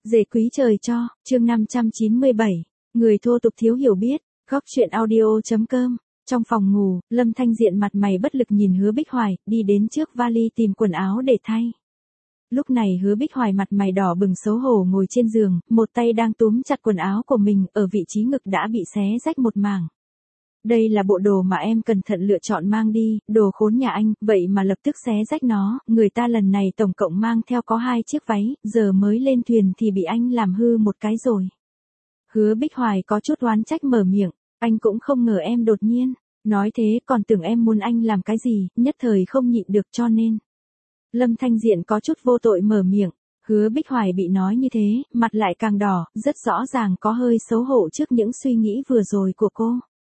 Dề quý trời cho, chương 597, người thô tục thiếu hiểu biết, góc chuyện audio.com. Trong phòng ngủ, Lâm Thanh Diện mặt mày bất lực nhìn Hứa Bích Hoài, đi đến trước vali tìm quần áo để thay. Lúc này Hứa Bích Hoài mặt mày đỏ bừng xấu hổ ngồi trên giường, một tay đang túm chặt quần áo của mình, ở vị trí ngực đã bị xé rách một mảng. Đây là bộ đồ mà em cẩn thận lựa chọn mang đi, đồ khốn nhà anh, vậy mà lập tức xé rách nó, người ta lần này tổng cộng mang theo có 2 chiếc váy, giờ mới lên thuyền thì bị anh làm hư một cái rồi. Hứa Bích Hoài có chút oán trách mở miệng, anh cũng không ngờ em đột nhiên, nói thế còn tưởng em muốn anh làm cái gì, nhất thời không nhịn được cho nên. Lâm Thanh Diện có chút vô tội mở miệng, Hứa Bích Hoài bị nói như thế, mặt lại càng đỏ, rất rõ ràng có hơi xấu hổ trước những suy nghĩ vừa rồi của cô.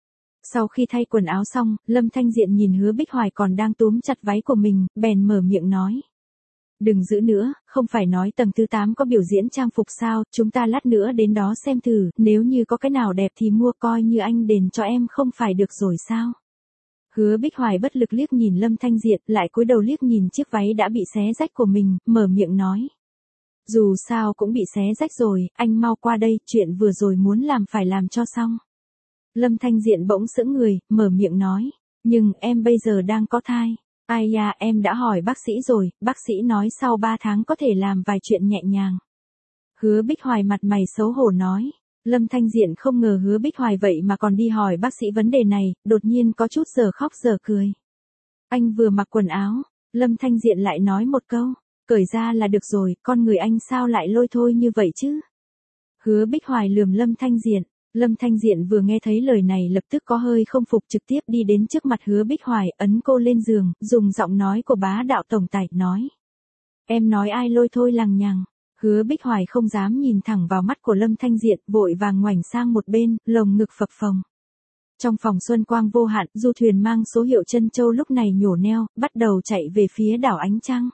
Sau khi thay quần áo xong, Lâm Thanh Diện nhìn Hứa Bích Hoài còn đang túm chặt váy của mình, bèn mở miệng nói. Đừng giữ nữa, không phải nói tầng thứ 8 có biểu diễn trang phục sao, chúng ta lát nữa đến đó xem thử, nếu như có cái nào đẹp thì mua, coi như anh đền cho em không phải được rồi sao. Hứa Bích Hoài bất lực liếc nhìn Lâm Thanh Diện, lại cúi đầu liếc nhìn chiếc váy đã bị xé rách của mình, mở miệng nói. Dù sao cũng bị xé rách rồi, anh mau qua đây, chuyện vừa rồi muốn làm phải làm cho xong. Lâm Thanh Diện bỗng sững người, mở miệng nói, nhưng em bây giờ đang có thai. Ai da, em đã hỏi bác sĩ rồi, bác sĩ nói sau 3 tháng có thể làm vài chuyện nhẹ nhàng. Hứa Bích Hoài mặt mày xấu hổ nói. Lâm Thanh Diện không ngờ Hứa Bích Hoài vậy mà còn đi hỏi bác sĩ vấn đề này, đột nhiên có chút giờ khóc giờ cười. Anh vừa mặc quần áo, Lâm Thanh Diện lại nói một câu, cởi ra là được rồi, con người anh sao lại lôi thôi như vậy chứ? Hứa Bích Hoài lườm Lâm Thanh Diện. Lâm Thanh Diện vừa nghe thấy lời này lập tức có hơi không phục, trực tiếp đi đến trước mặt Hứa Bích Hoài, ấn cô lên giường, dùng giọng nói của bá đạo tổng tài, nói. Em nói ai lôi thôi lằng nhằng. Hứa Bích Hoài không dám nhìn thẳng vào mắt của Lâm Thanh Diện, vội vàng ngoảnh sang một bên, lồng ngực phập phồng. Trong phòng xuân quang vô hạn, du thuyền mang số hiệu Trân Châu lúc này nhổ neo, bắt đầu chạy về phía đảo Ánh Trăng.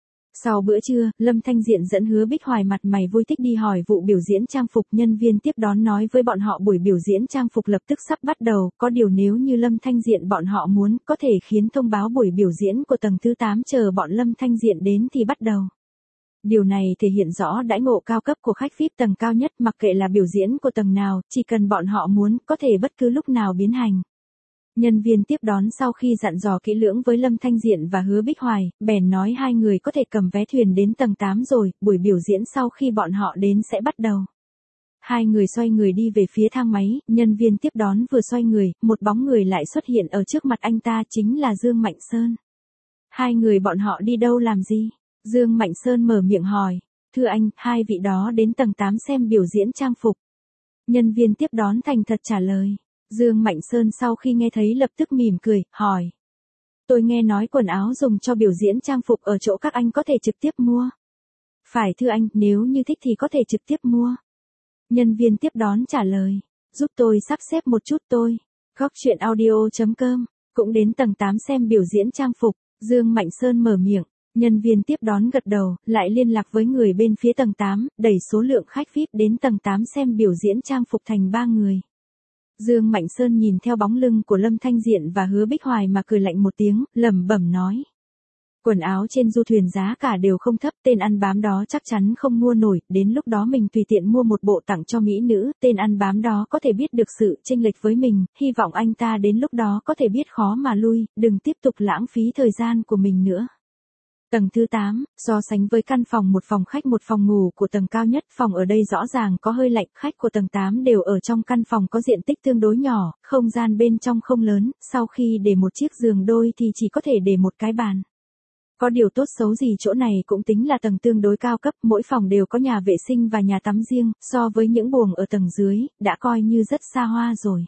Sau bữa trưa, Lâm Thanh Diện dẫn Hứa Bích Hoài mặt mày vui thích đi hỏi vụ biểu diễn trang phục, nhân viên tiếp đón nói với bọn họ buổi biểu diễn trang phục lập tức sắp bắt đầu, có điều nếu như Lâm Thanh Diện bọn họ muốn, có thể khiến thông báo buổi biểu diễn của tầng thứ 8 chờ bọn Lâm Thanh Diện đến thì bắt đầu. Điều này thể hiện rõ đãi ngộ cao cấp của khách VIP tầng cao nhất, mặc kệ là biểu diễn của tầng nào, chỉ cần bọn họ muốn, có thể bất cứ lúc nào biến hành. Nhân viên tiếp đón sau khi dặn dò kỹ lưỡng với Lâm Thanh Diện và Hứa Bích Hoài, bèn nói hai người có thể cầm vé thuyền đến tầng 8 rồi, buổi biểu diễn sau khi bọn họ đến sẽ bắt đầu. Hai người xoay người đi về phía thang máy, nhân viên tiếp đón vừa xoay người, một bóng người lại xuất hiện ở trước mặt anh ta, chính là Dương Mạnh Sơn. Hai người bọn họ đi đâu làm gì? Dương Mạnh Sơn mở miệng hỏi. Thưa anh, hai vị đó đến tầng 8 xem biểu diễn trang phục. Nhân viên tiếp đón thành thật trả lời. Dương Mạnh Sơn sau khi nghe thấy lập tức mỉm cười, hỏi. Tôi nghe nói quần áo dùng cho biểu diễn trang phục ở chỗ các anh có thể trực tiếp mua. Phải thưa anh, nếu như thích thì có thể trực tiếp mua. Nhân viên tiếp đón trả lời. Giúp tôi sắp xếp một chút tôi. Góc chuyện audio.com, cũng đến tầng 8 xem biểu diễn trang phục. Dương Mạnh Sơn mở miệng. Nhân viên tiếp đón gật đầu, lại liên lạc với người bên phía tầng 8, đẩy số lượng khách VIP đến tầng 8 xem biểu diễn trang phục thành 3 người. Dương Mạnh Sơn nhìn theo bóng lưng của Lâm Thanh Diện và Hứa Bích Hoài mà cười lạnh một tiếng, lẩm bẩm nói. Quần áo trên du thuyền giá cả đều không thấp, tên ăn bám đó chắc chắn không mua nổi, đến lúc đó mình tùy tiện mua một bộ tặng cho mỹ nữ, tên ăn bám đó có thể biết được sự chênh lệch với mình, hy vọng anh ta đến lúc đó có thể biết khó mà lui, đừng tiếp tục lãng phí thời gian của mình nữa. Tầng thứ 8, so sánh với căn phòng một phòng khách một phòng ngủ của tầng cao nhất, phòng ở đây rõ ràng có hơi lạnh, khách của tầng 8 đều ở trong căn phòng có diện tích tương đối nhỏ, không gian bên trong không lớn, sau khi để một chiếc giường đôi thì chỉ có thể để một cái bàn. Có điều tốt xấu gì chỗ này cũng tính là tầng tương đối cao cấp, mỗi phòng đều có nhà vệ sinh và nhà tắm riêng, so với những buồng ở tầng dưới, đã coi như rất xa hoa rồi.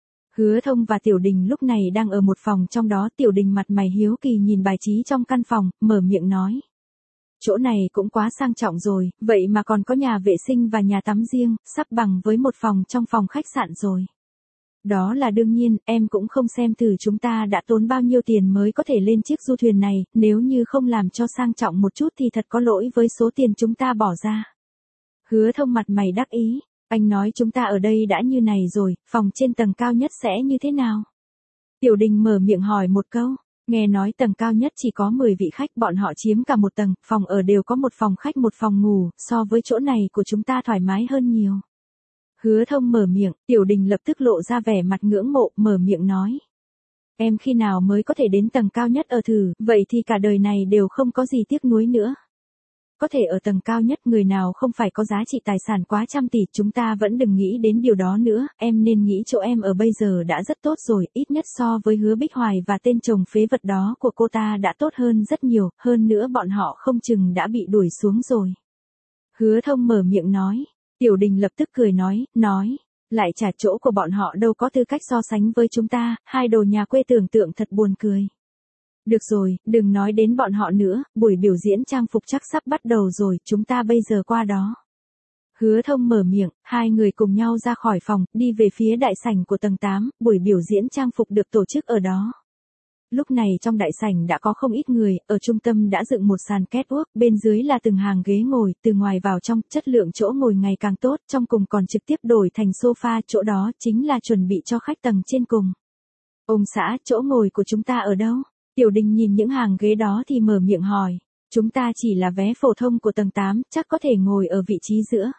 Hứa Thông và Tiểu Đình lúc này đang ở một phòng trong đó, Tiểu Đình mặt mày hiếu kỳ nhìn bài trí trong căn phòng, mở miệng nói. Chỗ này cũng quá sang trọng rồi, vậy mà còn có nhà vệ sinh và nhà tắm riêng, sắp bằng với một phòng trong phòng khách sạn rồi. Đó là đương nhiên, em cũng không xem thử chúng ta đã tốn bao nhiêu tiền mới có thể lên chiếc du thuyền này, nếu như không làm cho sang trọng một chút thì thật có lỗi với số tiền chúng ta bỏ ra. Hứa Thông mặt mày đắc ý. Anh nói chúng ta ở đây đã như này rồi, phòng trên tầng cao nhất sẽ như thế nào? Tiểu Đình mở miệng hỏi một câu. Nghe nói tầng cao nhất chỉ có 10 vị khách, bọn họ chiếm cả một tầng, phòng ở đều có một phòng khách một phòng ngủ, so với chỗ này của chúng ta thoải mái hơn nhiều. Hứa Thông mở miệng, Tiểu Đình lập tức lộ ra vẻ mặt ngưỡng mộ, mở miệng nói. Em khi nào mới có thể đến tầng cao nhất ở thử, vậy thì cả đời này đều không có gì tiếc nuối nữa. Có thể ở tầng cao nhất người nào không phải có giá trị tài sản quá trăm tỷ, chúng ta vẫn đừng nghĩ đến điều đó nữa, em nên nghĩ chỗ em ở bây giờ đã rất tốt rồi, ít nhất so với Hứa Bích Hoài và tên chồng phế vật đó của cô ta đã tốt hơn rất nhiều, hơn nữa bọn họ không chừng đã bị đuổi xuống rồi. Hứa Thông mở miệng nói, Tiểu Đình lập tức cười nói, lại trả chỗ của bọn họ đâu có tư cách so sánh với chúng ta, hai đồ nhà quê tưởng tượng thật buồn cười. Được rồi, đừng nói đến bọn họ nữa, buổi biểu diễn trang phục chắc sắp bắt đầu rồi, chúng ta bây giờ qua đó. Hứa Thông mở miệng, hai người cùng nhau ra khỏi phòng, đi về phía đại sảnh của tầng 8, buổi biểu diễn trang phục được tổ chức ở đó. Lúc này trong đại sảnh đã có không ít người, ở trung tâm đã dựng một sàn catwalk, bên dưới là từng hàng ghế ngồi, từ ngoài vào trong, chất lượng chỗ ngồi ngày càng tốt, trong cùng còn trực tiếp đổi thành sofa, chỗ đó chính là chuẩn bị cho khách tầng trên cùng. Ông xã, chỗ ngồi của chúng ta ở đâu? Tiểu Đình nhìn những hàng ghế đó thì mở miệng hỏi, chúng ta chỉ là vé phổ thông của tầng 8, chắc có thể ngồi ở vị trí giữa.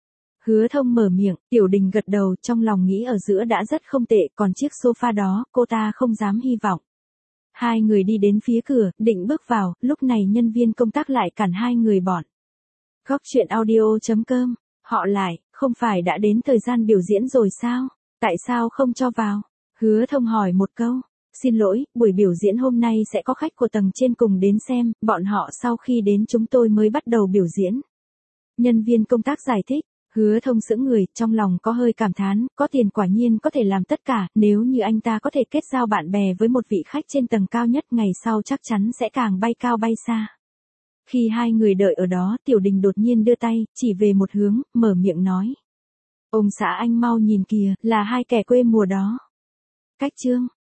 Hứa Thông mở miệng, Tiểu Đình gật đầu, trong lòng nghĩ ở giữa đã rất không tệ, còn chiếc sofa đó, cô ta không dám hy vọng. Hai người đi đến phía cửa, định bước vào, lúc này nhân viên công tác lại cản hai người bọn. Góc truyện audio.com, họ lại, không phải đã đến thời gian biểu diễn rồi sao? Tại sao không cho vào? Hứa Thông hỏi một câu. Xin lỗi, buổi biểu diễn hôm nay sẽ có khách của tầng trên cùng đến xem, bọn họ sau khi đến chúng tôi mới bắt đầu biểu diễn. Nhân viên công tác giải thích, Hứa Thông sững người, trong lòng có hơi cảm thán, có tiền quả nhiên có thể làm tất cả, nếu như anh ta có thể kết giao bạn bè với một vị khách trên tầng cao nhất, ngày sau chắc chắn sẽ càng bay cao bay xa. Khi hai người đợi ở đó, Tiểu Đình đột nhiên đưa tay, chỉ về một hướng, mở miệng nói. Ông xã anh mau nhìn kìa, là hai kẻ quê mùa đó. Cách chương